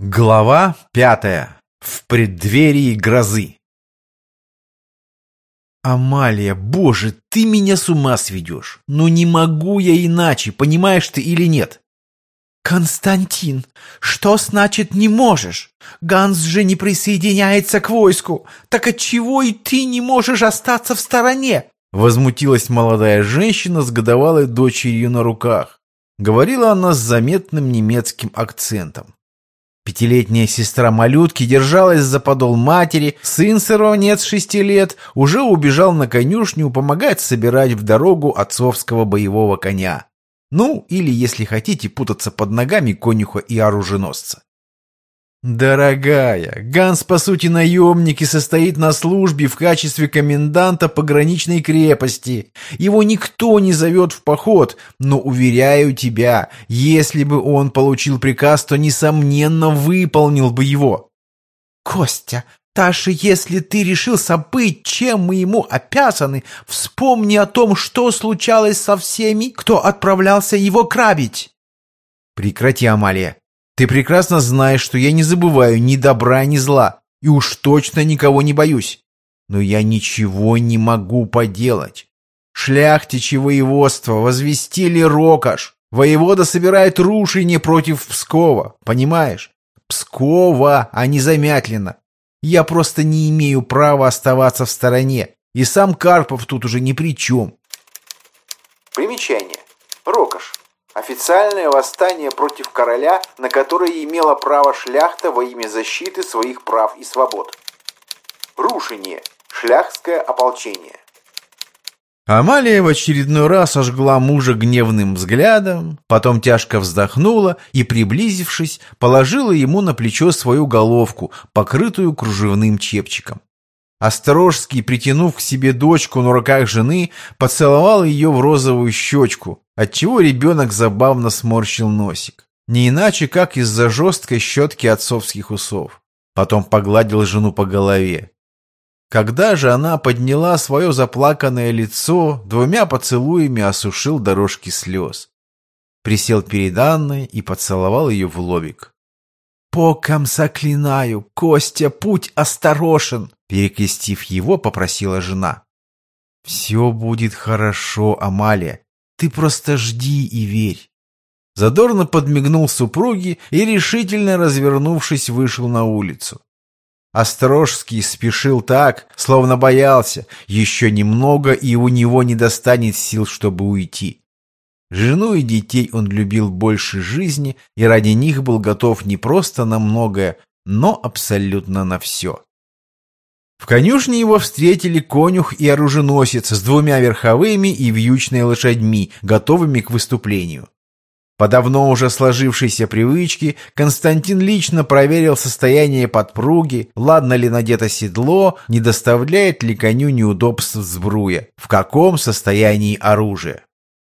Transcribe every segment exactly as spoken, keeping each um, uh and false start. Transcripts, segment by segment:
Глава пятая. В преддверии грозы. Амалия, боже, ты меня с ума сведешь. Ну не могу я иначе, понимаешь ты или нет? Константин, что значит не можешь? Ганс же не присоединяется к войску. Так отчего и ты не можешь остаться в стороне? Возмутилась молодая женщина с годовалой дочерью на руках. Говорила она с заметным немецким акцентом. Пятилетняя сестра малютки держалась за подол матери, сын сыровнец шести лет уже убежал на конюшню помогать собирать в дорогу отцовского боевого коня. Ну, или, если хотите, путаться под ногами конюха и оруженосца. Дорогая, Ганс, по сути, наемник и состоит на службе в качестве коменданта пограничной крепости. Его никто не зовет в поход, но, уверяю тебя, если бы он получил приказ, то, несомненно, выполнил бы его. Костя, даже если ты решился быть, чем мы ему обязаны, вспомни о том, что случалось со всеми, кто отправлялся его грабить. Прекрати, Амалия. Ты прекрасно знаешь, что я не забываю ни добра, ни зла, и уж точно никого не боюсь. Но я ничего не могу поделать. Шляхтичи воеводства возвестили рокош. Воевода собирает рушение против Пскова, понимаешь? Пскова, а не Замятлина. Я просто не имею права оставаться в стороне, и сам Карпов тут уже ни при чем. Примечание. Рокош. Официальное восстание против короля, на которое имела право шляхта во имя защиты своих прав и свобод. Рушение. Шляхтское ополчение. Амалия в очередной раз ожгла мужа гневным взглядом, потом тяжко вздохнула и, приблизившись, положила ему на плечо свою головку, покрытую кружевным чепчиком. Острожский, притянув к себе дочку на руках жены, поцеловал ее в розовую щечку, отчего ребенок забавно сморщил носик. Не иначе, как из-за жесткой щетки отцовских усов. Потом погладил жену по голове. Когда же она подняла свое заплаканное лицо, двумя поцелуями осушил дорожки слез. Присел перед Анной и поцеловал ее в лобик. «Богом заклинаю, Костя, путь осторожен!» Перекрестив его, попросила жена. «Все будет хорошо, Амалия. Ты просто жди и верь». Задорно подмигнул супруге и, решительно развернувшись, вышел на улицу. Острожский спешил так, словно боялся, еще немного, и у него не достанет сил, чтобы уйти. Жену и детей он любил больше жизни и ради них был готов не просто на многое, но абсолютно на все. В конюшне его встретили конюх и оруженосец с двумя верховыми и вьючной лошадьми, готовыми к выступлению. По давно уже сложившейся привычке Константин лично проверил состояние подпруги, ладно ли надето седло, не доставляет ли коню неудобств сбруя, в каком состоянии оружие.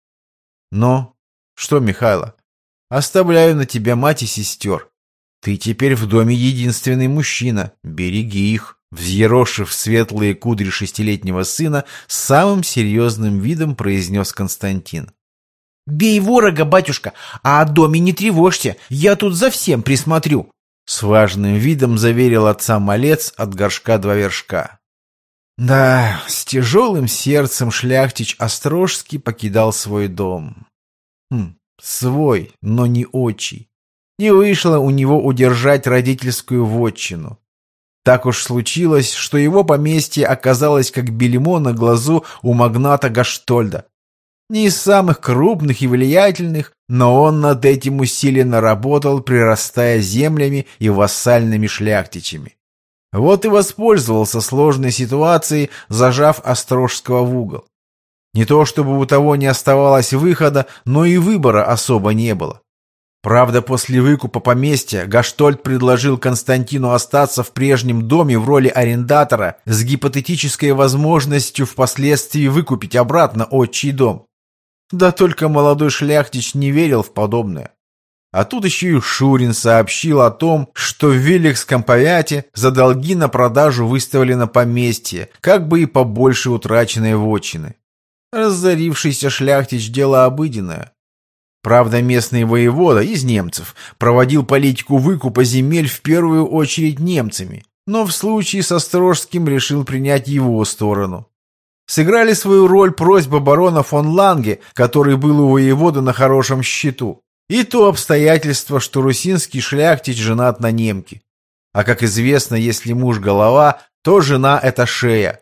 Но, что, Михайло, оставляю на тебя мать и сестер. Ты теперь в доме единственный мужчина, береги их. Взъерошив светлые кудри шестилетнего сына, с самым серьезным видом произнес Константин. «Бей ворога, батюшка, а о доме не тревожься, я тут за всем присмотрю!» С важным видом заверил отца малец от горшка два вершка. Да, с тяжелым сердцем шляхтич Острожский покидал свой дом. Хм, свой, но не отчий. Не вышло у него удержать родительскую вотчину. Так уж случилось, что его поместье оказалось как бельмо на глазу у магната Гаштольда. Не из самых крупных и влиятельных, но он над этим усиленно работал, прирастая землями и вассальными шляхтичами. Вот и воспользовался сложной ситуацией, зажав Острожского в угол. Не то чтобы у того не оставалось выхода, но и выбора особо не было. Правда, после выкупа поместья Гаштольд предложил Константину остаться в прежнем доме в роли арендатора с гипотетической возможностью впоследствии выкупить обратно отчий дом. Да только молодой шляхтич не верил в подобное. А тут еще и Шурин сообщил о том, что в Вилихском повяте за долги на продажу выставлено поместье, как бы и побольше утраченной вотчины. Разорившийся шляхтич – дело обыденное. Правда, местный воевода из немцев проводил политику выкупа земель в первую очередь немцами, но в случае с Острожским решил принять его сторону. Сыграли свою роль просьба барона фон Ланге, который был у воевода на хорошем счету, и то обстоятельство, что русинский шляхтич женат на немке. А как известно, если муж голова, то жена – это шея.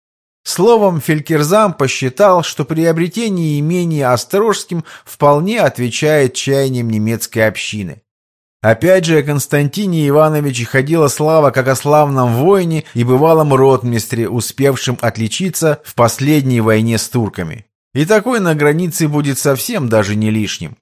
Словом, Фелькерзам посчитал, что приобретение имения Острожским вполне отвечает чаяниям немецкой общины. Опять же, о Константине Ивановиче ходила слава как о славном воине и бывалом ротмистре, успевшем отличиться в последней войне с турками. И такой на границе будет совсем даже не лишним.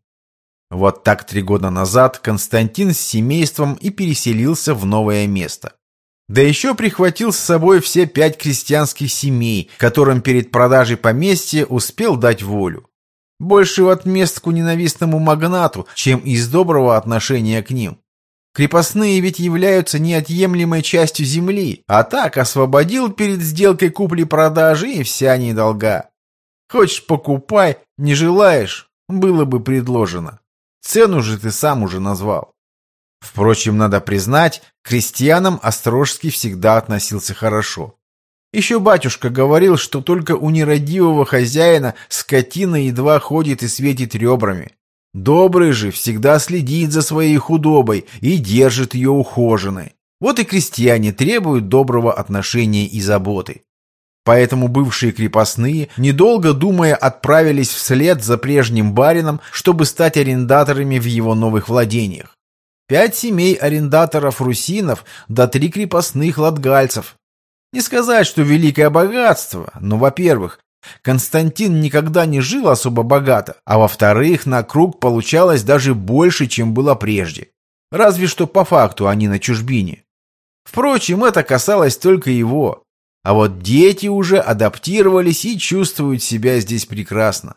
Вот так три года назад Константин с семейством и переселился в новое место. Да еще прихватил с собой все пять крестьянских семей, которым перед продажей поместья успел дать волю. Больше в отместку ненавистному магнату, чем из доброго отношения к ним. Крепостные ведь являются неотъемлемой частью земли, а так освободил перед сделкой купли-продажи и вся недолга. Хочешь — покупай, не желаешь — было бы предложено. Цену же ты сам уже назвал. Впрочем, надо признать, к крестьянам Острожский всегда относился хорошо. Еще батюшка говорил, что только у нерадивого хозяина скотина едва ходит и светит ребрами. Добрый же всегда следит за своей худобой и держит ее ухоженной. Вот и крестьяне требуют доброго отношения и заботы. Поэтому бывшие крепостные, недолго думая, отправились вслед за прежним барином, чтобы стать арендаторами в его новых владениях. Пять семей арендаторов-русинов да три крепостных латгальцев. Не сказать, что великое богатство, но, во-первых, Константин никогда не жил особо богато, а во-вторых, на круг получалось даже больше, чем было прежде. Разве что по факту они на чужбине. Впрочем, это касалось только его. А вот дети уже адаптировались и чувствуют себя здесь прекрасно.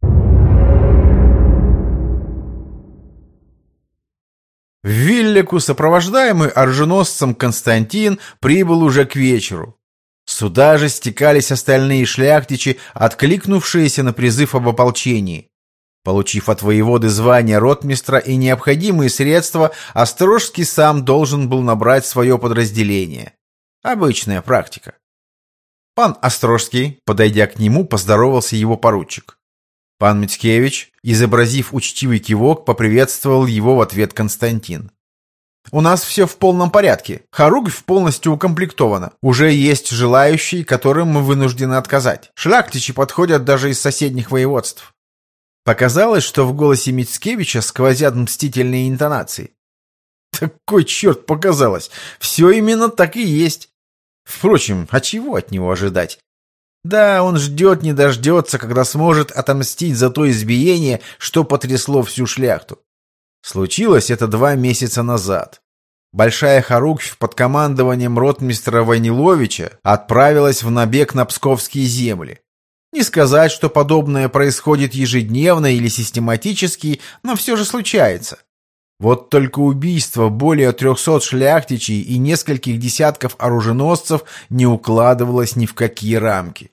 В Виллеку сопровождаемый оруженосцем Константин прибыл уже к вечеру. Сюда же стекались остальные шляхтичи, откликнувшиеся на призыв об ополчении. Получив от воеводы звание ротмистра и необходимые средства, Острожский сам должен был набрать свое подразделение. Обычная практика. Пан Острожский, подойдя к нему, поздоровался его поручик. Пан Мицкевич, изобразив учтивый кивок, поприветствовал его в ответ Константин. «У нас все в полном порядке. Хоругвь полностью укомплектована. Уже есть желающие, которым мы вынуждены отказать. Шляхтичи подходят даже из соседних воеводств». Показалось, что в голосе Мицкевича сквозят мстительные интонации. Такой черт показалось. Все именно так и есть. Впрочем, а чего от него ожидать? Да, он ждет не дождется, когда сможет отомстить за то избиение, что потрясло всю шляхту. Случилось это два месяца назад. Большая хоругвь под командованием ротмистра Ваниловича отправилась в набег на псковские земли. Не сказать, что подобное происходит ежедневно или систематически, но все же случается. Вот только убийство более трехсот шляхтичей и нескольких десятков оруженосцев не укладывалось ни в какие рамки.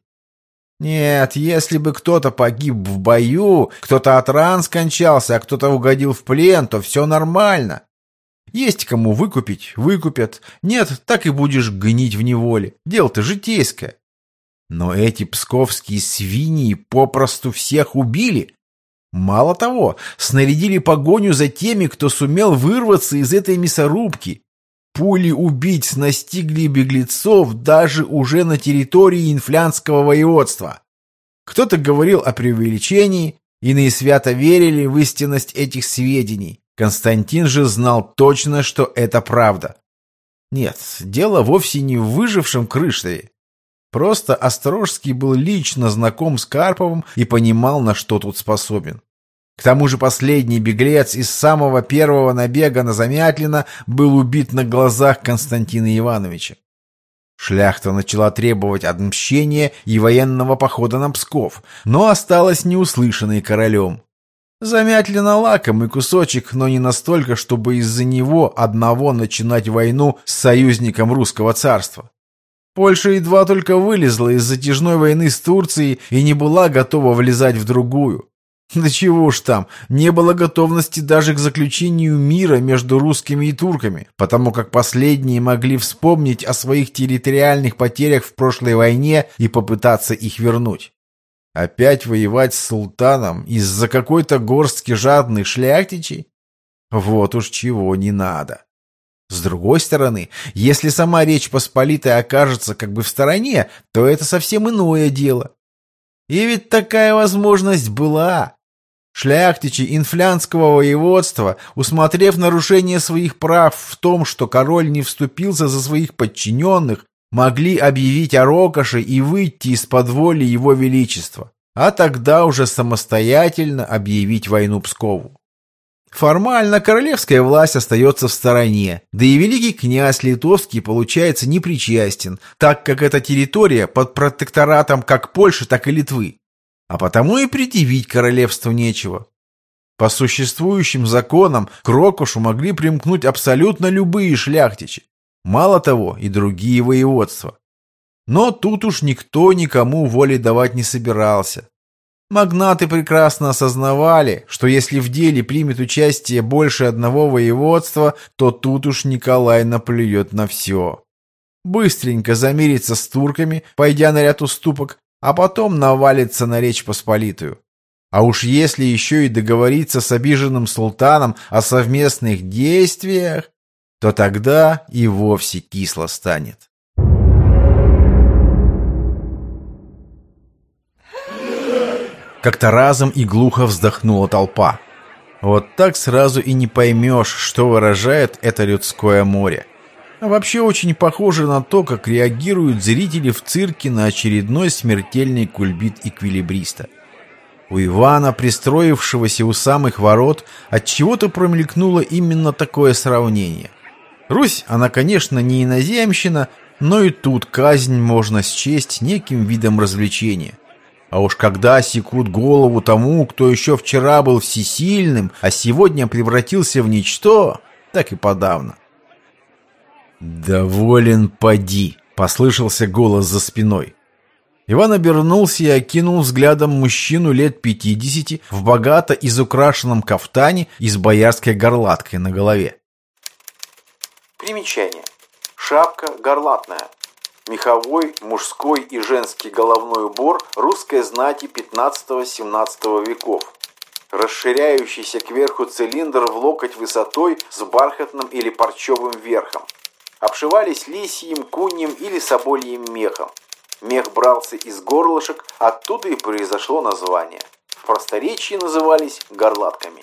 Нет, если бы кто-то погиб в бою, кто-то от ран скончался, а кто-то угодил в плен, то все нормально. Есть кому выкупить — выкупят. Нет, так и будешь гнить в неволе. Дело-то житейское. Но эти псковские свиньи попросту всех убили. Мало того, снарядили погоню за теми, кто сумел вырваться из этой мясорубки. Пули убийц настигли беглецов даже уже на территории инфлянского воеводства. Кто-то говорил о преувеличении, иные свято верили в истинность этих сведений. Константин же знал точно, что это правда. Нет, дело вовсе не в выжившем Крыштове. Просто Острожский был лично знаком с Карповым и понимал, на что тут способен. К тому же последний беглец из самого первого набега на Замятлино был убит на глазах Константина Ивановича. Шляхта начала требовать отмщения и военного похода на Псков, но осталась неуслышанной королем. Замятлино лакомый кусочек, но не настолько, чтобы из-за него одного начинать войну с союзником русского царства. Польша едва только вылезла из затяжной войны с Турцией и не была готова влезать в другую. Да чего уж там, не было готовности даже к заключению мира между русскими и турками, потому как последние могли вспомнить о своих территориальных потерях в прошлой войне и попытаться их вернуть. Опять воевать с султаном из-за какой-то горстки жадных шляхтичей? Вот уж чего не надо. С другой стороны, если сама Речь Посполитая окажется как бы в стороне, то это совсем иное дело. И ведь такая возможность была. Шляхтичи инфлянского воеводства, усмотрев нарушение своих прав в том, что король не вступился за своих подчиненных, могли объявить о рокоше и выйти из-под воли его величества, а тогда уже самостоятельно объявить войну Пскову. Формально королевская власть остается в стороне, да и великий князь Литовский получается непричастен, так как эта территория под протекторатом как Польши, так и Литвы. А потому и предъявить королевству нечего. По существующим законам к рокошу могли примкнуть абсолютно любые шляхтичи. Мало того, и другие воеводства. Но тут уж никто никому воли давать не собирался. Магнаты прекрасно осознавали, что если в деле примет участие больше одного воеводства, то тут уж Николай наплюет на все. Быстренько замирится с турками, пойдя на ряд уступок, а потом навалится на Речь Посполитую. А уж если еще и договориться с обиженным султаном о совместных действиях, то тогда и вовсе кисло станет. Как-то разом и глухо вздохнула толпа. Вот так сразу и не поймешь, что выражает это людское море. А вообще очень похоже на то, как реагируют зрители в цирке на очередной смертельный кульбит эквилибриста. У Ивана, пристроившегося у самых ворот, отчего-то промелькнуло именно такое сравнение. Русь, она, конечно, не иноземщина, но и тут казнь можно счесть неким видом развлечения. А уж когда секут голову тому, кто еще вчера был всесильным, а сегодня превратился в ничто, так и подавно. «Доволен поди!» — послышался голос за спиной. Иван обернулся и окинул взглядом мужчину лет пятидесяти в богато изукрашенном кафтане и с боярской горлаткой на голове. Примечание. Шапка горлатная. Меховой, мужской и женский головной убор русской знати пятнадцатого-семнадцатого веков. Расширяющийся кверху цилиндр в локоть высотой с бархатным или парчевым верхом. Обшивались лисьим, куньим или собольем мехом. Мех брался из горлышек, оттуда и произошло название. В просторечии назывались горлатками.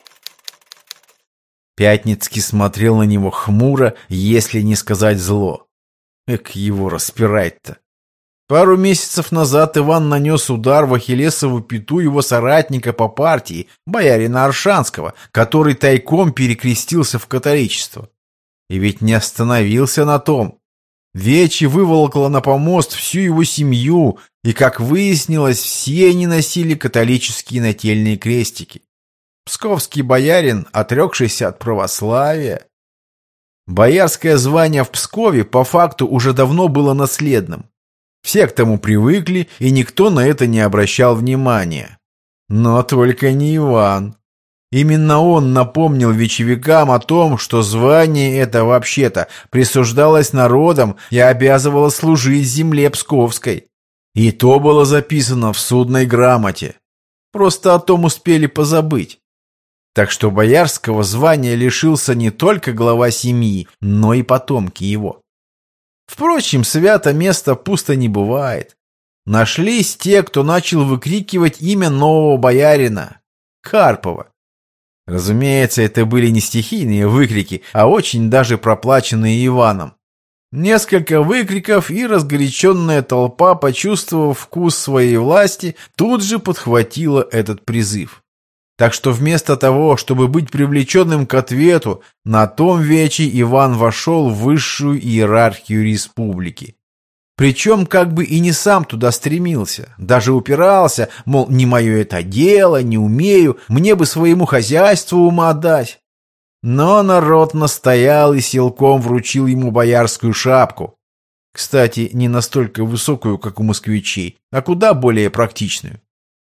Пятницкий смотрел на него хмуро, если не сказать зло. Эк его распирать-то. Пару месяцев назад Иван нанес удар в ахиллесову пяту его соратника по партии, боярина Оршанского, который тайком перекрестился в католичество. И ведь не остановился на том. Вечи выволокла на помост всю его семью, и, как выяснилось, все они носили католические нательные крестики. Псковский боярин, отрекшийся от православия. Боярское звание в Пскове по факту уже давно было наследным. Все к тому привыкли, и никто на это не обращал внимания. Но только не Иван. Именно он напомнил вечевикам о том, что звание это вообще-то присуждалось народом и обязывало служить земле Псковской. И то было записано в судной грамоте. Просто о том успели позабыть. Так что боярского звания лишился не только глава семьи, но и потомки его. Впрочем, свято место пусто не бывает. Нашлись те, кто начал выкрикивать имя нового боярина – Карпова. Разумеется, это были не стихийные выкрики, а очень даже проплаченные Иваном. Несколько выкриков, и разгоряченная толпа, почувствовав вкус своей власти, тут же подхватила этот призыв. Так что вместо того, чтобы быть привлеченным к ответу, на том вече Иван вошел в высшую иерархию республики. Причем как бы и не сам туда стремился, даже упирался, мол, не мое это дело, не умею, мне бы своему хозяйству ума дать. Но народ настоял и силком вручил ему боярскую шапку. Кстати, не настолько высокую, как у москвичей, а куда более практичную.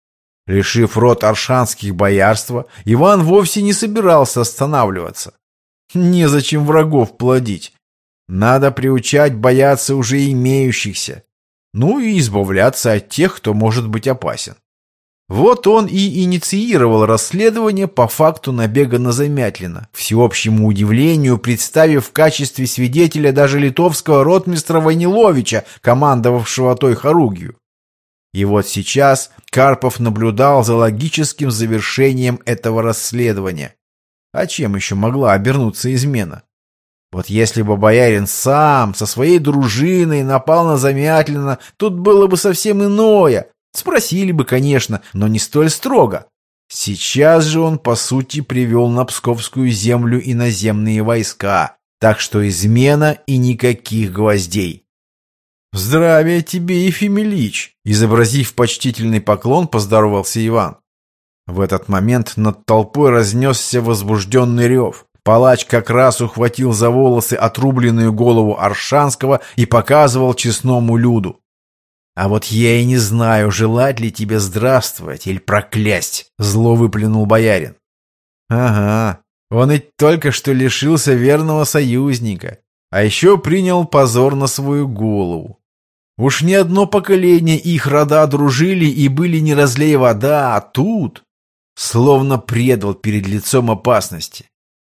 Лишив род аршанских боярства, Иван вовсе не собирался останавливаться. Незачем врагов плодить. Надо приучать бояться уже имеющихся. Ну и избавляться от тех, кто может быть опасен. Вот он и инициировал расследование по факту набега на Замятлино, всеобщему удивлению представив в качестве свидетеля даже литовского ротмистра Войниловича, командовавшего той хоругвью. И вот сейчас Карпов наблюдал за логическим завершением этого расследования. А чем еще могла обернуться измена? Вот если бы боярин сам со своей дружиной напал на Замятлино, тут было бы совсем иное. Спросили бы, конечно, но не столь строго. Сейчас же он, по сути, привел на Псковскую землю иноземные войска, так что измена и никаких гвоздей. «Здравия тебе, Ефим Ильич!» Изобразив почтительный поклон, поздоровался Иван. В этот момент над толпой разнесся возбужденный рев. Палач как раз ухватил за волосы отрубленную голову Аршанского и показывал честному люду. «А вот я и не знаю, желать ли тебе здравствовать или проклясть!» — зло выплюнул боярин. «Ага, он ведь только что лишился верного союзника, а еще принял позор на свою голову. Уж не одно поколение их рода дружили и были не разлей вода, а тут словно предал перед лицом опасности.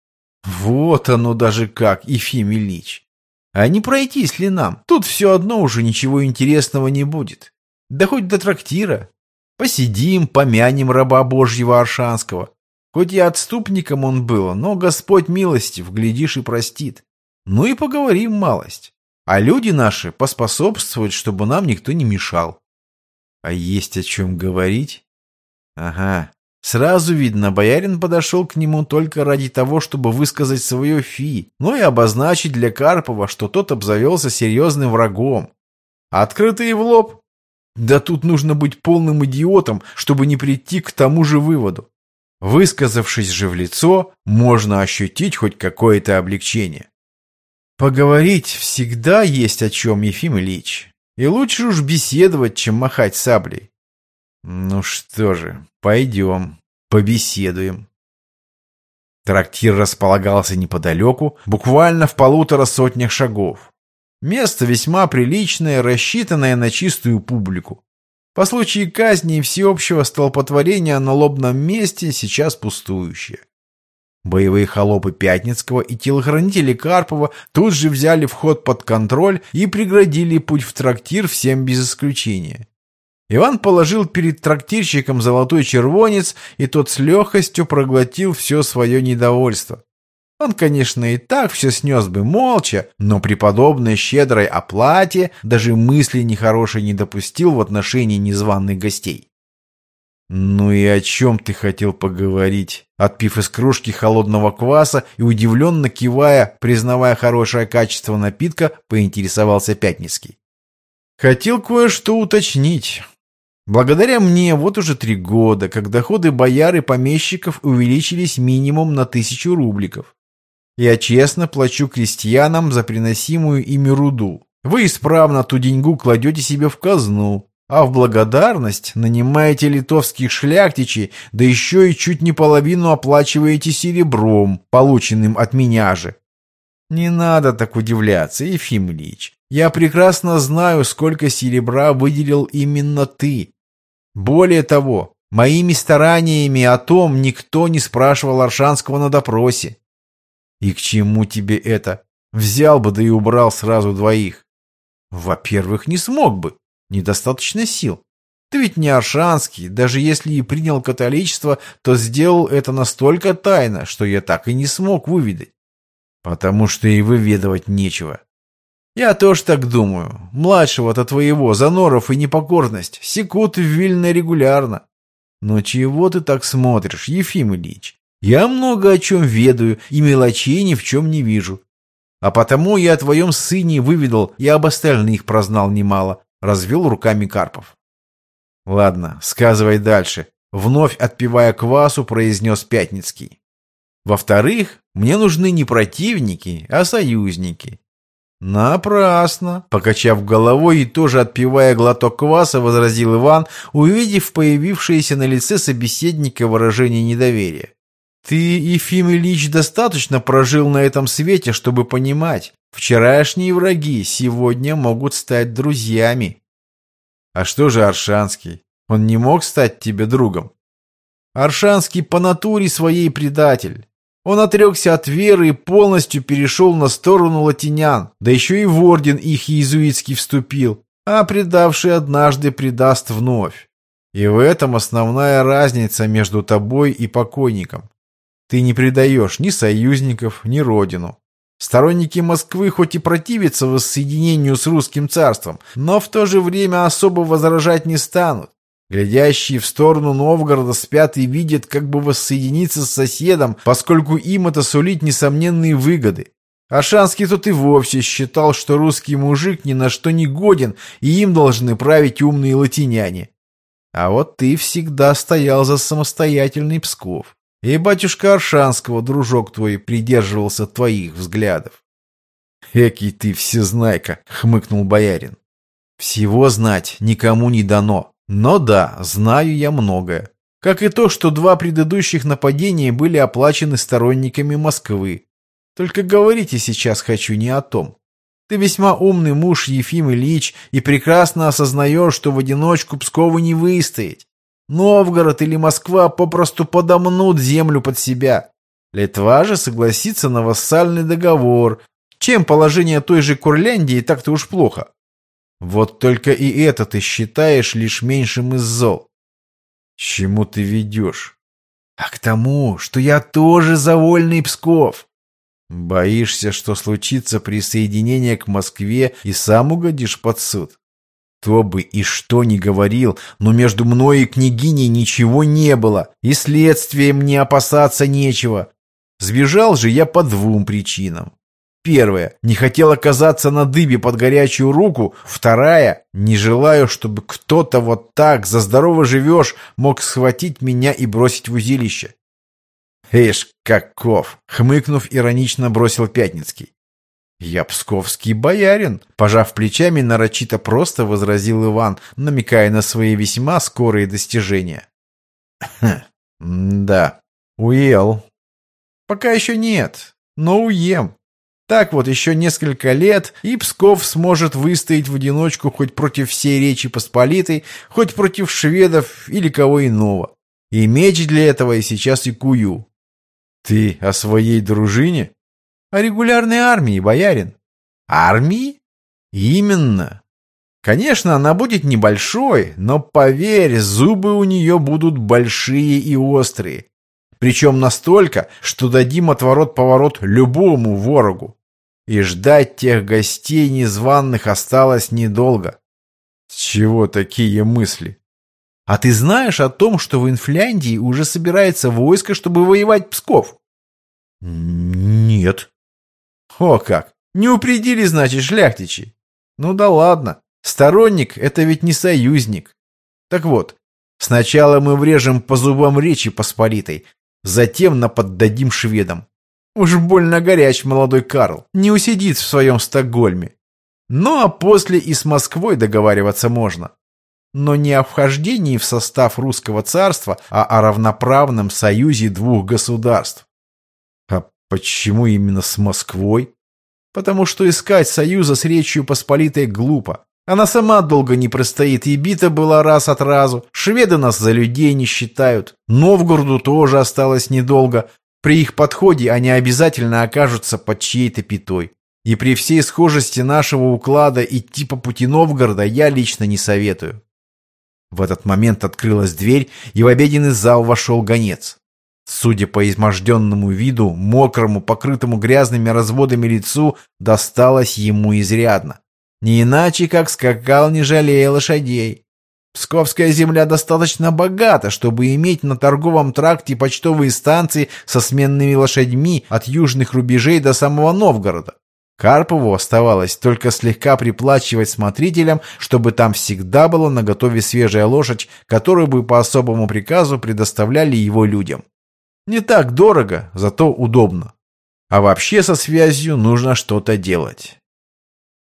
Вот оно даже как, Ефим Ильич. А не пройтись ли нам? Тут все одно уже ничего интересного не будет. Да хоть до трактира. Посидим, помянем раба Божьего Аршанского. Хоть и отступником он был, но Господь милостив, глядишь и простит. Ну и поговорим малость. А люди наши поспособствуют, чтобы нам никто не мешал. А есть о чем говорить? Ага. Сразу видно, боярин подошел к нему только ради того, чтобы высказать свое фи, ну и обозначить для Карпова, что тот обзавелся серьезным врагом. Открыто и в лоб. Да тут нужно быть полным идиотом, чтобы не прийти к тому же выводу. Высказавшись же в лицо, можно ощутить хоть какое-то облегчение. Поговорить всегда есть о чем, Ефим Ильич. И лучше уж беседовать, чем махать саблей. Ну что же, пойдем, побеседуем. Трактир располагался неподалеку, буквально в полутора сотнях шагов. Место весьма приличное, рассчитанное на чистую публику. По случаю казни и всеобщего столпотворения на лобном месте сейчас пустующее. Боевые холопы Пятницкого и телохранители Карпова тут же взяли вход под контроль и преградили путь в трактир всем без исключения. Иван положил перед трактирщиком золотой червонец, и тот с легкостью проглотил все свое недовольство. Он, конечно, и так все снес бы молча, но при подобной щедрой оплате даже мысли нехорошей не допустил в отношении незваных гостей. «Ну и о чем ты хотел поговорить?» Отпив из кружки холодного кваса и удивленно кивая, признавая хорошее качество напитка, поинтересовался Пятницкий. «Хотел кое-что уточнить. Благодаря мне вот уже три года, как доходы бояр и помещиков увеличились минимум на тысячу рубликов. Я честно плачу крестьянам за приносимую ими руду. Вы исправно ту деньгу кладете себе в казну, а в благодарность нанимаете литовских шляхтичей, да еще и чуть не половину оплачиваете серебром, полученным от меня же. Не надо так удивляться, Ефим Ильич. Я прекрасно знаю, сколько серебра выделил именно ты. Более того, моими стараниями о том никто не спрашивал Аршанского на допросе. И к чему тебе это? Взял бы, да и убрал сразу двоих. Во-первых, не смог бы. Недостаточно сил. Ты ведь не Аршанский, даже если и принял католичество, то сделал это настолько тайно, что я так и не смог выведать. Потому что и выведывать нечего. Я тоже так думаю. Младшего-то твоего за норов и непокорность секут в Вильно регулярно. Но чего ты так смотришь, Ефим Ильич? Я много о чем ведаю и мелочей ни в чем не вижу. А потому я о твоем сыне выведал и об остальных прознал немало. Развел руками Карпов. Ладно, сказывай дальше. Вновь отпивая квасу, произнес Пятницкий. Во-вторых, мне нужны не противники, а союзники. Напрасно, покачав головой и тоже отпивая глоток кваса, возразил Иван, увидев появившееся на лице собеседника выражение недоверия. Ты, Ефим Ильич, достаточно прожил на этом свете, чтобы понимать, вчерашние враги сегодня могут стать друзьями. А что же Оршанский? Он не мог стать тебе другом? Оршанский по натуре своей предатель. Он отрекся от веры и полностью перешел на сторону латинян, да еще и в орден их иезуитский вступил, а предавший однажды предаст вновь. И в этом основная разница между тобой и покойником. Ты не предаешь ни союзников, ни родину. Сторонники Москвы хоть и противятся воссоединению с русским царством, но в то же время особо возражать не станут. Глядящие в сторону Новгорода спят и видят, как бы воссоединиться с соседом, поскольку им это сулит несомненные выгоды. Оршанский тут и вовсе считал, что русский мужик ни на что не годен, и им должны править умные латиняне. А вот ты всегда стоял за самостоятельный Псков. И батюшка Оршанского, дружок твой, придерживался твоих взглядов. «Экий ты всезнайка!» — хмыкнул боярин. «Всего знать никому не дано. Но да, знаю я многое. Как и то, что два предыдущих нападения были оплачены сторонниками Москвы. Только говорите сейчас хочу не о том. Ты весьма умный муж, Ефим Ильич, и прекрасно осознаешь, что в одиночку Пскову не выстоять. Новгород или Москва попросту подомнут землю под себя. Литва же согласится на вассальный договор, чем положение той же Курляндии так-то уж плохо. Вот только и это ты считаешь лишь меньшим из зол. Чему ты ведешь? А к тому, что я тоже за вольный Псков. Боишься, что случится присоединение к Москве и сам угодишь под суд? Кто бы и что ни говорил, но между мной и княгиней ничего не было, и следствием мне опасаться нечего. Сбежал же я по двум причинам. Первая – не хотел оказаться на дыбе под горячую руку. Вторая – не желаю, чтобы кто-то вот так, за здорово живешь, мог схватить меня и бросить в узилище. Эш, каков! Хмыкнув, иронично бросил Пятницкий. Я псковский боярин, пожав плечами, нарочито просто возразил Иван, намекая на свои весьма скорые достижения. Хм, да, уел. Пока еще нет, но уем. Так вот, еще несколько лет, и Псков сможет выстоять в одиночку хоть против всей Речи Посполитой, хоть против шведов или кого иного. И меч для этого я сейчас и кую. Ты о своей дружине? О регулярной армии, боярин. Армии? Именно. Конечно, она будет небольшой, но, поверь, зубы у нее будут большие и острые. Причем настолько, что дадим отворот-поворот любому ворогу. И ждать тех гостей незваных осталось недолго. С чего такие мысли? А ты знаешь о том, что в Инфляндии уже собирается войско, чтобы воевать Псков? Нет. О как! Не упредили, значит, шляхтичи. Ну да ладно. Сторонник — это ведь не союзник. Так вот, сначала мы врежем по зубам Речи Посполитой, затем наподдадим шведам. Уж больно горяч молодой Карл, не усидит в своем Стокгольме. Ну а после и с Москвой договариваться можно. Но не о вхождении в состав русского царства, а о равноправном союзе двух государств. А почему именно с Москвой? Потому что искать союза с Речью Посполитой глупо. Она сама долго не простоит, и бита была раз от разу. Шведы нас за людей не считают. Новгороду тоже осталось недолго. При их подходе они обязательно окажутся под чьей-то пятой. И при всей схожести нашего уклада идти по пути Новгорода я лично не советую. В этот момент открылась дверь, и в обеденный зал вошел гонец. Судя по изможденному виду, мокрому, покрытому грязными разводами лицу, досталось ему изрядно. Не иначе, как скакал, не жалея лошадей. Псковская земля достаточно богата, чтобы иметь на торговом тракте почтовые станции со сменными лошадьми от южных рубежей до самого Новгорода. Карпову оставалось только слегка приплачивать смотрителям, чтобы там всегда была наготове свежая лошадь, которую бы по особому приказу предоставляли его людям. Не так дорого, зато удобно. А вообще со связью нужно что-то делать.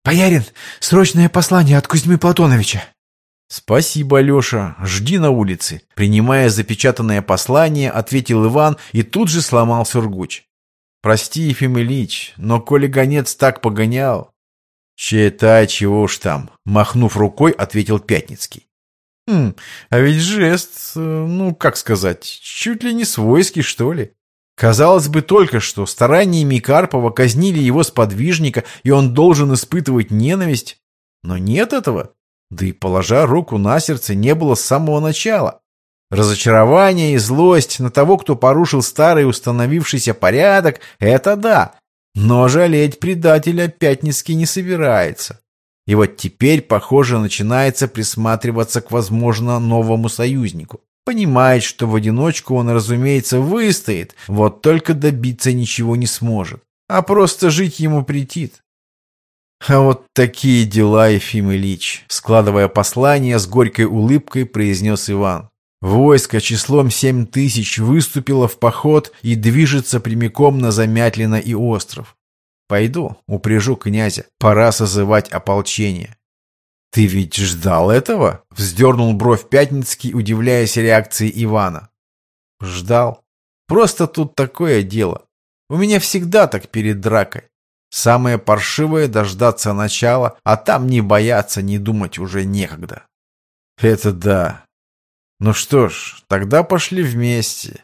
«Боярин, срочное послание от Кузьмы Платоновича!» «Спасибо, Алеша, жди на улице», — принимая запечатанное послание, ответил Иван и тут же сломал сургуч. «Прости, Ефим Ильич, но коли гонец так погонял...» «Читай, чего уж там», — махнув рукой, ответил Пятницкий. «Хм, а ведь жест, ну, как сказать, чуть ли не свойский, что ли. Казалось бы только что стараниями Карпова казнили его сподвижника, и он должен испытывать ненависть. Но нет этого. Да и, положа руку на сердце, не было с самого начала. Разочарование и злость на того, кто порушил старый установившийся порядок, это да. Но жалеть предателя Пятницкий не собирается. И вот теперь, похоже, начинается присматриваться к, возможно, новому союзнику. Понимает, что в одиночку он, разумеется, выстоит, вот только добиться ничего не сможет. А просто жить ему претит. А вот такие дела, Ефим Ильич, складывая послание, с горькой улыбкой произнес Иван. Войско числом семь тысяч выступило в поход и движется прямиком на Замятлино и остров. Пойду, упряжу князя, пора созывать ополчение. Ты ведь ждал этого? Вздернул бровь Пятницкий, удивляясь реакции Ивана. Ждал. Просто тут такое дело. У меня всегда так перед дракой. Самое паршивое — дождаться начала, а там ни бояться, ни думать уже некогда. Это да. Ну что ж, тогда пошли вместе.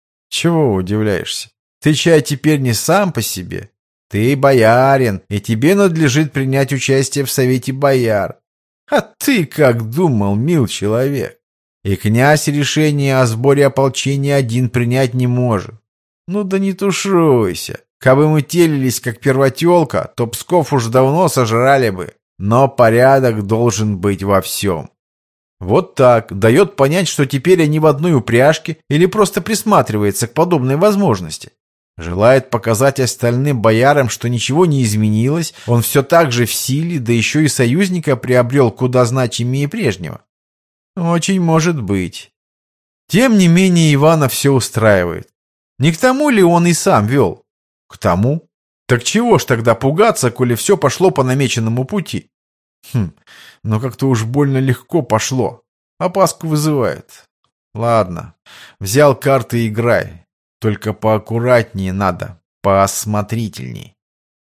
Чего удивляешься? Ты чай теперь не сам по себе. Ты боярин, и тебе надлежит принять участие в совете бояр. А ты как думал, мил человек? И князь решение о сборе ополчения один принять не может. Ну да не тушуйся. Кабы мы телились, как первотелка, то Псков уж давно сожрали бы. Но порядок должен быть во всем. Вот так, дает понять, что теперь они в одной упряжке или просто присматривается к подобной возможности. Желает показать остальным боярам, что ничего не изменилось, он все так же в силе, да еще и союзника приобрел куда значимее прежнего. Очень может быть. Тем не менее Ивана все устраивает. Не к тому ли он и сам вел? К тому. Так чего ж тогда пугаться, коли все пошло по намеченному пути? Хм, но как-то уж больно легко пошло. Опаску вызывает. Ладно, взял карты и играй. Только поаккуратнее надо, поосмотрительней.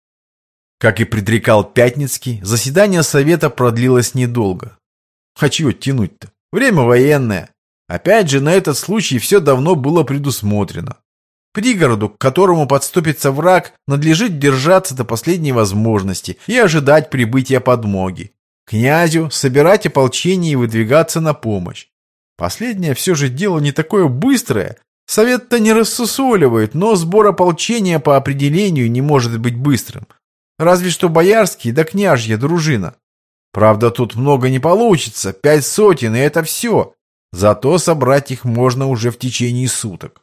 Как и предрекал Пятницкий, заседание совета продлилось недолго. А чего тянуть-то? Время военное. Опять же, на этот случай все давно было предусмотрено. Пригороду, к которому подступится враг, надлежит держаться до последней возможности и ожидать прибытия подмоги. Князю собирать ополчение и выдвигаться на помощь. Последнее все же дело не такое быстрое. Совет-то не рассусоливает, но сбор ополчения по определению не может быть быстрым. Разве что боярский да княжья дружина. Правда, тут много не получится, пять сотен, и это все. Зато собрать их можно уже в течение суток.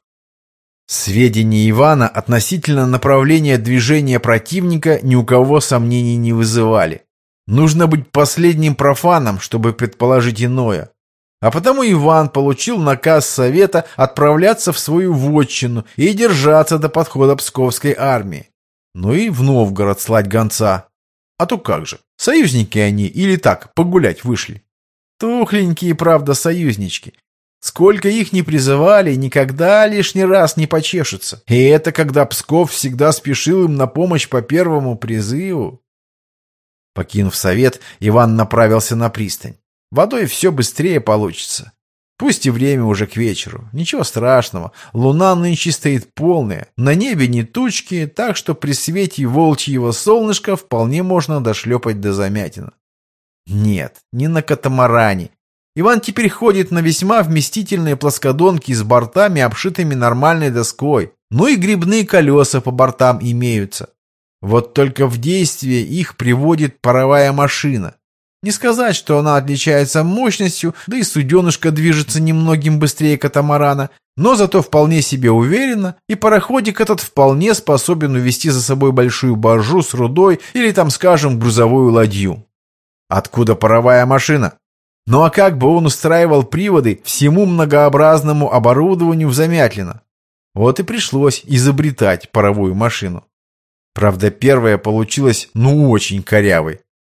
Сведения Ивана относительно направления движения противника ни у кого сомнений не вызывали. Нужно быть последним профаном, чтобы предположить иное. А потому Иван получил наказ совета отправляться в свою вотчину и держаться до подхода Псковской армии. Ну и в Новгород слать гонца. А то как же, союзники они или так, погулять вышли. Тухленькие, правда, союзнички. Сколько их не призывали, никогда лишний раз не почешутся. И это когда Псков всегда спешил им на помощь по первому призыву. Покинув совет, Иван направился на пристань. Водой все быстрее получится. Пусть и время уже к вечеру. Ничего страшного. Луна нынче стоит полная. На небе не тучки, так что при свете волчьего солнышка вполне можно дошлепать до Замятина. Нет, не на катамаране. Иван теперь ходит на весьма вместительные плоскодонки с бортами, обшитыми нормальной доской. Ну и грибные колеса по бортам имеются. Вот только в действие их приводит паровая машина. Не сказать, что она отличается мощностью, да и суденышко движется немногим быстрее катамарана, но зато вполне себе уверенно, и пароходик этот вполне способен увести за собой большую баржу с рудой или там, скажем, грузовую ладью. Откуда паровая машина? Ну а как бы он устраивал приводы всему многообразному оборудованию в Замятлино? Вот и пришлось изобретать паровую машину. Правда, первая получилась ну очень корявой.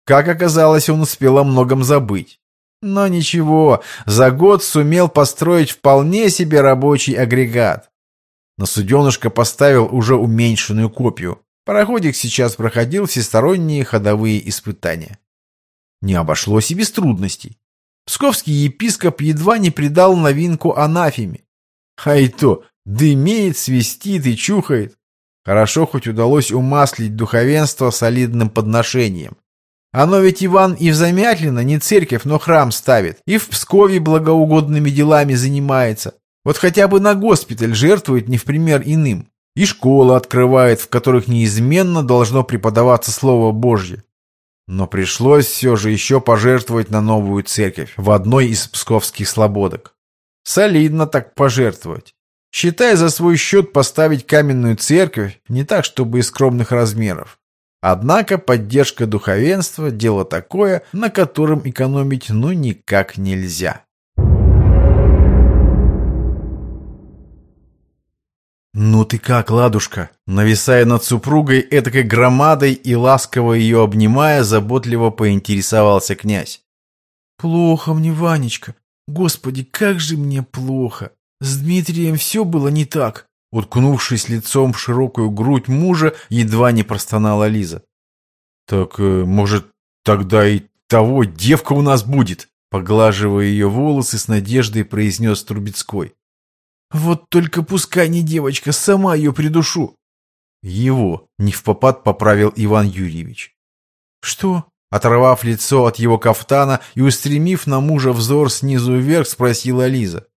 Как оказалось, он успел о многом забыть. Но ничего, за год сумел построить вполне себе рабочий агрегат. На суденышко поставил уже уменьшенную копию. Пароходик сейчас проходил всесторонние ходовые испытания. Не обошлось и без трудностей. Псковский епископ едва не придал новинку анафеме. А и то дымеет, свистит и чухает. Хорошо хоть удалось умаслить духовенство солидным подношением. Оно ведь, Иван, и в Замятлино не церковь, но храм ставит, и в Пскове благоугодными делами занимается. Вот хотя бы на госпиталь жертвует не в пример иным. И школы открывает, в которых неизменно должно преподаваться Слово Божье. Но пришлось все же еще пожертвовать на новую церковь в одной из псковских слободок. Солидно так пожертвовать. Считай, за свой счет поставить каменную церковь, не так, чтобы из скромных размеров. Однако поддержка духовенства – дело такое, на котором экономить ну никак нельзя. «Ну ты как, ладушка?» Нависая над супругой этакой громадой и ласково ее обнимая, заботливо поинтересовался князь. «Плохо мне, Ванечка. Господи, как же мне плохо. С Дмитрием все было не так». Уткнувшись лицом в широкую грудь мужа, едва не простонала Лиза. «Так, может, тогда и того девка у нас будет?» Поглаживая ее волосы, с надеждой произнес Трубецкой. «Вот только пускай не девочка, сама ее придушу». «Его», — невпопад поправил Иван Юрьевич. «Что?» Оторвав лицо от его кафтана и устремив на мужа взор снизу вверх, спросила Лиза.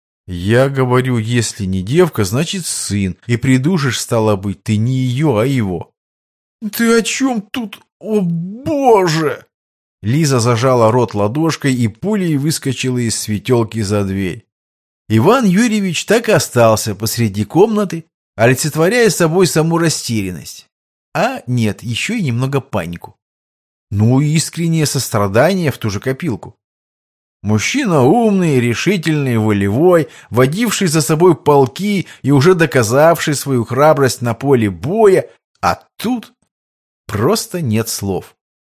«Я говорю, если не девка, значит сын, и придушишь, стало быть, ты не ее, а его». «Ты о чем тут? О, Боже!» Лиза зажала рот ладошкой и пулей выскочила из светелки за дверь. Иван Юрьевич так и остался посреди комнаты, олицетворяя собой саму растерянность. А нет, еще и немного панику. Ну и искреннее сострадание в ту же копилку. Мужчина умный, решительный, волевой, водивший за собой полки и уже доказавший свою храбрость на поле боя, а тут просто нет слов.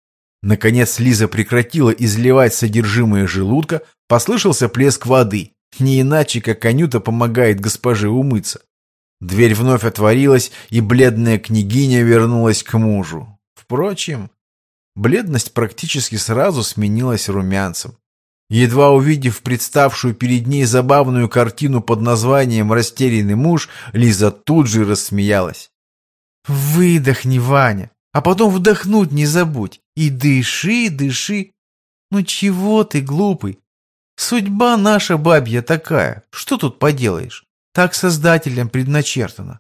Наконец Лиза прекратила изливать содержимое желудка, послышался плеск воды, не иначе, как Анюта помогает госпоже умыться. Дверь вновь отворилась, и бледная княгиня вернулась к мужу. Впрочем, бледность практически сразу сменилась румянцем. Едва увидев представшую перед ней забавную картину под названием «Растерянный муж», Лиза тут же рассмеялась. «Выдохни, Ваня, а потом вдохнуть не забудь. И дыши, дыши. Ну чего ты, глупый? Судьба наша бабья такая. Что тут поделаешь? Так создателем предначертано».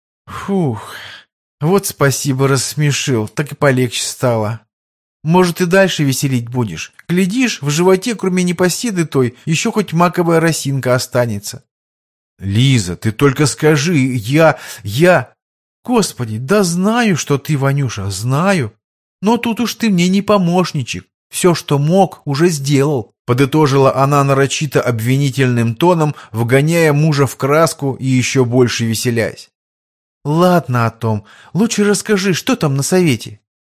Фух, вот спасибо, рассмешил, так и полегче стало. Может, и дальше веселить будешь. Глядишь, в животе, кроме непоседы той, еще хоть маковая росинка останется. Лиза, ты только скажи, я... я... Господи, да знаю, что ты, Ванюша, знаю. Но тут уж ты мне не помощничек. Все, что мог, уже сделал. Подытожила она нарочито обвинительным тоном, вгоняя мужа в краску и еще больше веселясь. Ладно о том. Лучше расскажи, что там на совете.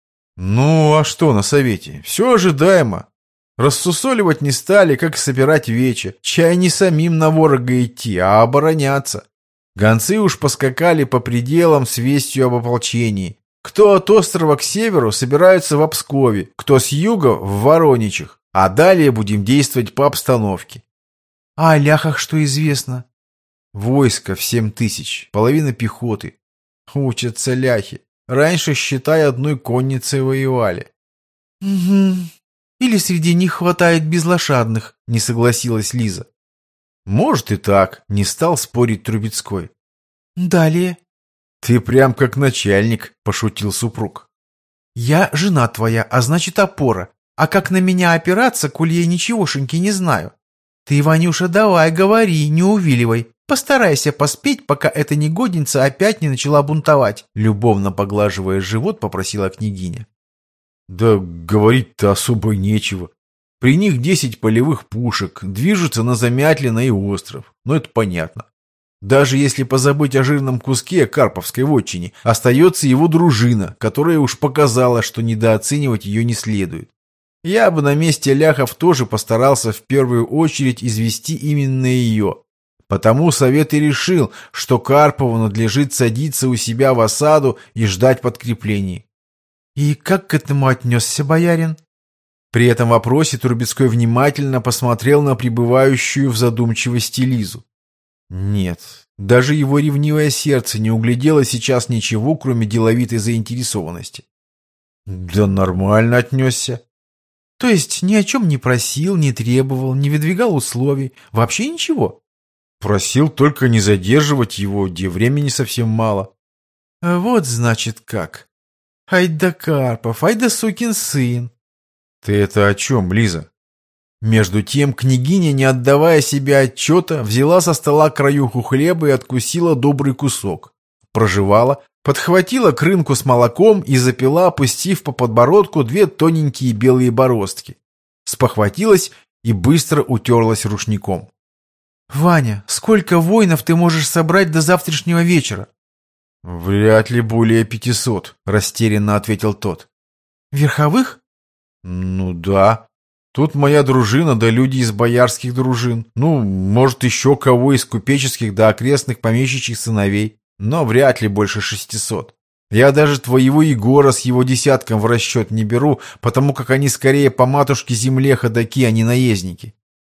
Ну, а что на совете? Все ожидаемо. Рассусоливать не стали, как собирать вече. Чай не самим на ворога идти, а обороняться. Гонцы уж поскакали по пределам с вестью об ополчении. Кто от острова к северу собираются в Пскове, кто с юга в Вороничах. А далее будем действовать по обстановке. А о ляхах что известно? Войско в семь тысяч, половина пехоты. Учатся ляхи. Раньше, считай, одной конницей воевали. — Угу. Или среди них хватает безлошадных, не согласилась Лиза. — Может и так, не стал спорить Трубецкой. — Далее. — Ты прям как начальник, пошутил супруг. — Я жена твоя, а значит опора. А как на меня опираться, коль я ничегошеньки не знаю? Ты, Ванюша, давай, говори, не увиливай. Постарайся поспеть, пока эта негодница опять не начала бунтовать, любовно поглаживая живот, попросила княгиня. Да говорить-то особо нечего. При них десять полевых пушек, движутся на Замятлино и остров. Ну, это понятно. Даже если позабыть о жирном куске карповской вотчине, остается его дружина, которая уж показала, что недооценивать ее не следует. Я бы на месте ляхов тоже постарался в первую очередь извести именно ее. Потому совет и решил, что Карпову надлежит садиться у себя в осаду и ждать подкреплений. И как к этому отнесся боярин? При этом вопросе Трубецкой внимательно посмотрел на пребывающую в задумчивости Лизу. Нет, даже его ревнивое сердце не углядело сейчас ничего, кроме деловитой заинтересованности. Да нормально отнесся. То есть ни о чем не просил, не требовал, не выдвигал условий, вообще ничего? Просил только не задерживать его, где времени совсем мало. Вот значит как. Ай да Карпов, ай да сукин сын. Ты это о чем, Лиза? Между тем княгиня, не отдавая себе отчета, взяла со стола краюху хлеба и откусила добрый кусок. Прожевала, подхватила крынку с молоком и запила, опустив по подбородку две тоненькие белые бороздки. Спохватилась и быстро утерлась рушником. «Ваня, сколько воинов ты можешь собрать до завтрашнего вечера?» «Вряд ли более пятисот», — растерянно ответил тот. «Верховых?» «Ну да. Тут моя дружина да люди из боярских дружин. Ну, может, еще кого из купеческих да окрестных помещичьих сыновей. Но вряд ли больше шестисот. Я даже твоего Егора с его десятком в расчет не беру, потому как они скорее по матушке земле ходаки, а не наездники».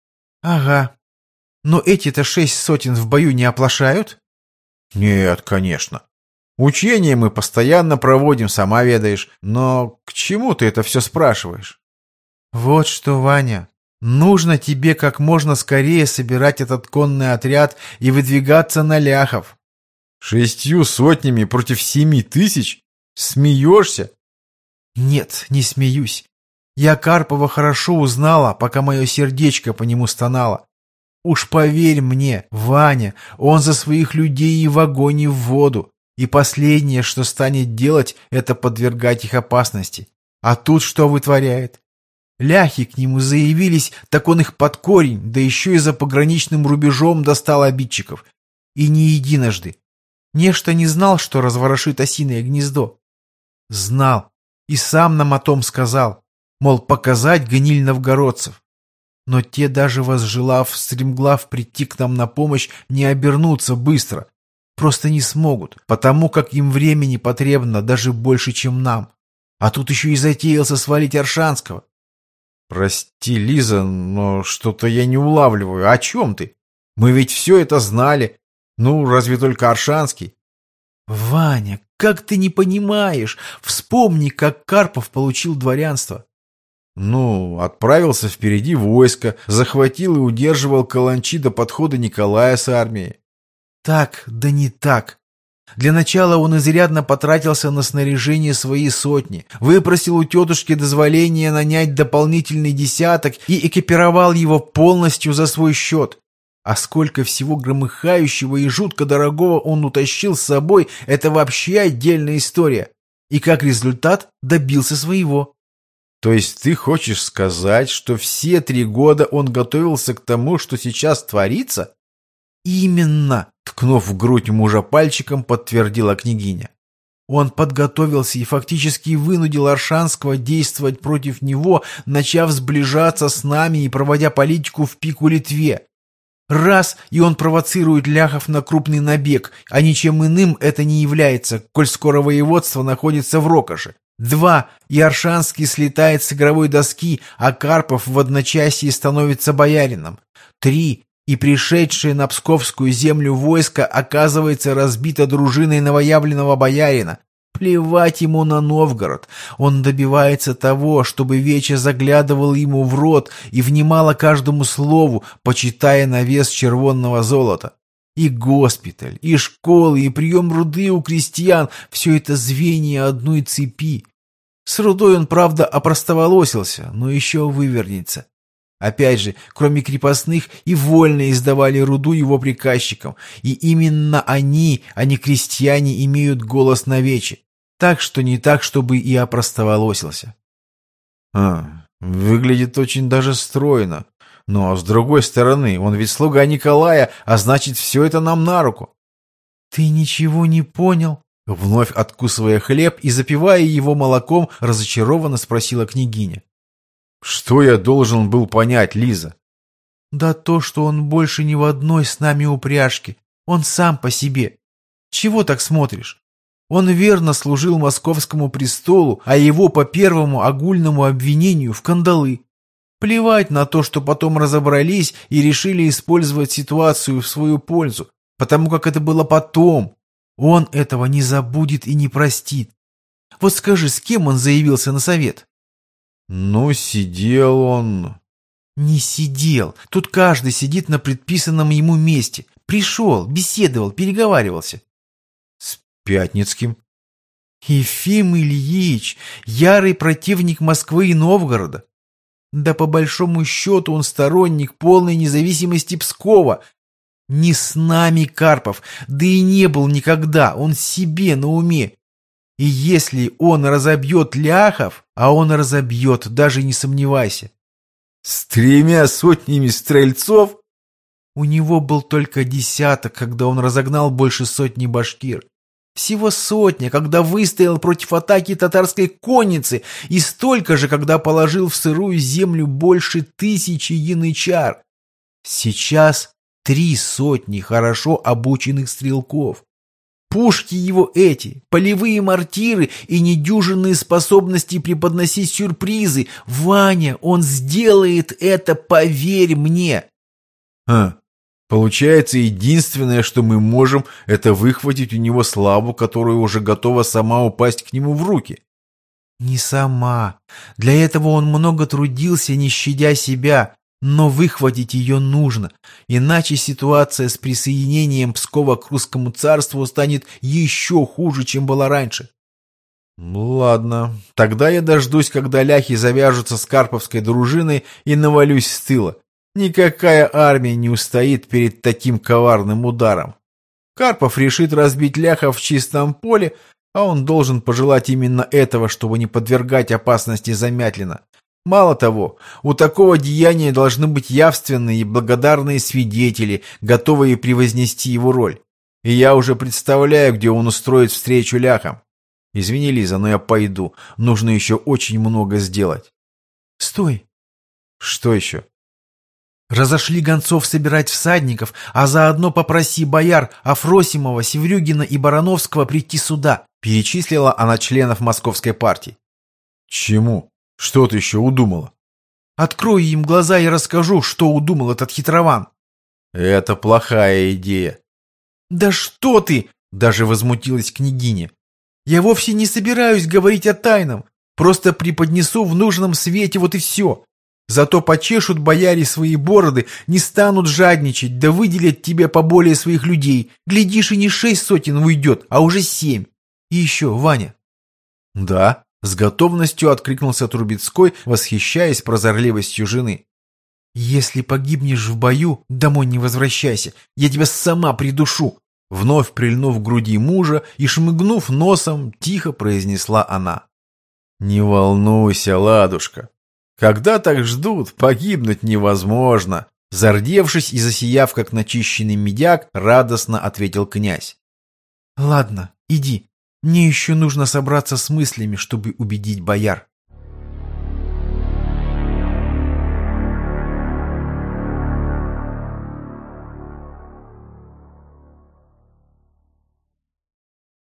«Ага. Но эти-то шесть сотен в бою не оплошают?» «Нет, конечно. Учения мы постоянно проводим, сама ведаешь. Но к чему ты это все спрашиваешь?» «Вот что, Ваня, нужно тебе как можно скорее собирать этот конный отряд и выдвигаться на ляхов». «Шестью сотнями против семи тысяч? Смеешься?» «Нет, не смеюсь. Я Карпова хорошо узнала, пока мое сердечко по нему стонало. Уж поверь мне, Ваня, он за своих людей и в огонь, и в воду. И последнее, что станет делать, это подвергать их опасности. А тут что вытворяет? Ляхи к нему заявились, так он их под корень, да еще и за пограничным рубежом достал обидчиков. И не единожды. Нечто не знал, что разворошит осиное гнездо. Знал. И сам нам о том сказал. Мол, показать гниль новгородцев. Но те, даже возжелав, стремглав прийти к нам на помощь, не обернутся быстро. Просто не смогут, потому как им времени потребно даже больше, чем нам. А тут еще и затеялся свалить Оршанского. «Прости, Лиза, но что-то я не улавливаю. О чем ты? Мы ведь все это знали. Ну, разве только Оршанский?» «Ваня, как ты не понимаешь? Вспомни, как Карпов получил дворянство». «Ну, отправился впереди войска, захватил и удерживал каланчи до подхода Николая с армией». «Так, да не так. Для начала он изрядно потратился на снаряжение своей сотни, выпросил у тетушки дозволение нанять дополнительный десяток и экипировал его полностью за свой счет. А сколько всего громыхающего и жутко дорогого он утащил с собой, это вообще отдельная история. И как результат добился своего». «То есть ты хочешь сказать, что все три года он готовился к тому, что сейчас творится?» «Именно», — ткнув в грудь мужа пальчиком, подтвердила княгиня. «Он подготовился и фактически вынудил Оршанского действовать против него, начав сближаться с нами и проводя политику в пику Литве. Раз, и он провоцирует ляхов на крупный набег, а ничем иным это не является, коль скоро воеводство находится в Рокоше. Два, и Оршанский слетает с игровой доски, а Карпов в одночасье становится боярином. Три, и пришедшее на Псковскую землю войско оказывается разбито дружиной новоявленного боярина. Плевать ему на Новгород. Он добивается того, чтобы Веча заглядывал ему в рот и внимала каждому слову, почитая на вес червонного золота. И госпиталь, и школы, и прием руды у крестьян — все это звенья одной цепи. С рудой он, правда, опростоволосился, но еще вывернется. Опять же, кроме крепостных, и вольные издавали руду его приказчикам, и именно они, а не крестьяне, имеют голос на вече. Так что не так, чтобы и опростоволосился. А, выглядит очень даже стройно. Но, с другой стороны, он ведь слуга Николая, а значит, все это нам на руку. Ты ничего не понял? Вновь откусывая хлеб и запивая его молоком, разочарованно спросила княгиня. Что я должен был понять, Лиза? Да то, что он больше ни в одной с нами упряжке. Он сам по себе. Чего так смотришь? Он верно служил московскому престолу, а его по первому огульному обвинению в кандалы. Плевать на то, что потом разобрались и решили использовать ситуацию в свою пользу, потому как это было потом. Он этого не забудет и не простит. Вот скажи, с кем он заявился на совет? Ну, сидел он... Не сидел. Тут каждый сидит на предписанном ему месте. Пришел, беседовал, переговаривался. С Пятницким. Ефим Ильич, ярый противник Москвы и Новгорода. Да по большому счету он сторонник полной независимости Пскова. Не с нами Карпов, да и не был никогда, он себе на уме. И если он разобьет ляхов, а он разобьет, даже не сомневайся. С тремя сотнями стрельцов? У него был только десяток, когда он разогнал больше сотни башкир. Всего сотня, когда выстоял против атаки татарской конницы, и столько же, когда положил в сырую землю больше тысячи янычар. Сейчас три сотни хорошо обученных стрелков. Пушки его эти, полевые мортиры и недюжинные способности преподносить сюрпризы. Ваня, он сделает это, поверь мне. Ха, получается, единственное, что мы можем, это выхватить у него славу, которая уже готова сама упасть к нему в руки. Не сама. Для этого он много трудился, не щадя себя. Но выхватить ее нужно, иначе ситуация с присоединением Пскова к русскому царству станет еще хуже, чем была раньше. Ладно, тогда я дождусь, когда ляхи завяжутся с карповской дружиной и навалюсь с тыла. Никакая армия не устоит перед таким коварным ударом. Карпов решит разбить ляхов в чистом поле, а он должен пожелать именно этого, чтобы не подвергать опасности Замятлина. Мало того, у такого деяния должны быть явственные и благодарные свидетели, готовые превознести его роль. И я уже представляю, где он устроит встречу ляхам. Извини, Лиза, но я пойду. Нужно еще очень много сделать. Стой. Что еще? Разошли гонцов собирать всадников, а заодно попроси бояр Афросимова, Севрюгина и Барановского прийти сюда. Перечислила она членов московской партии. Чему? Что ты еще удумала? Открою им глаза и расскажу, что удумал этот хитрован. Это плохая идея. Да что ты! Даже возмутилась княгиня. Я вовсе не собираюсь говорить о тайном. Просто преподнесу в нужном свете, вот и все. Зато почешут бояре свои бороды, не станут жадничать, да выделят тебе поболее своих людей. Глядишь, и не шесть сотен уйдет, а уже семь. И еще, Ваня. Да? С готовностью откликнулся Трубецкой, восхищаясь прозорливостью жены. «Если погибнешь в бою, домой не возвращайся, я тебя сама придушу!» Вновь прильнув к груди мужа и шмыгнув носом, тихо произнесла она. «Не волнуйся, ладушка. Когда так ждут, погибнуть невозможно!» Зардевшись и засияв, как начищенный медяк, радостно ответил князь. «Ладно, иди. Мне еще нужно собраться с мыслями, чтобы убедить бояр».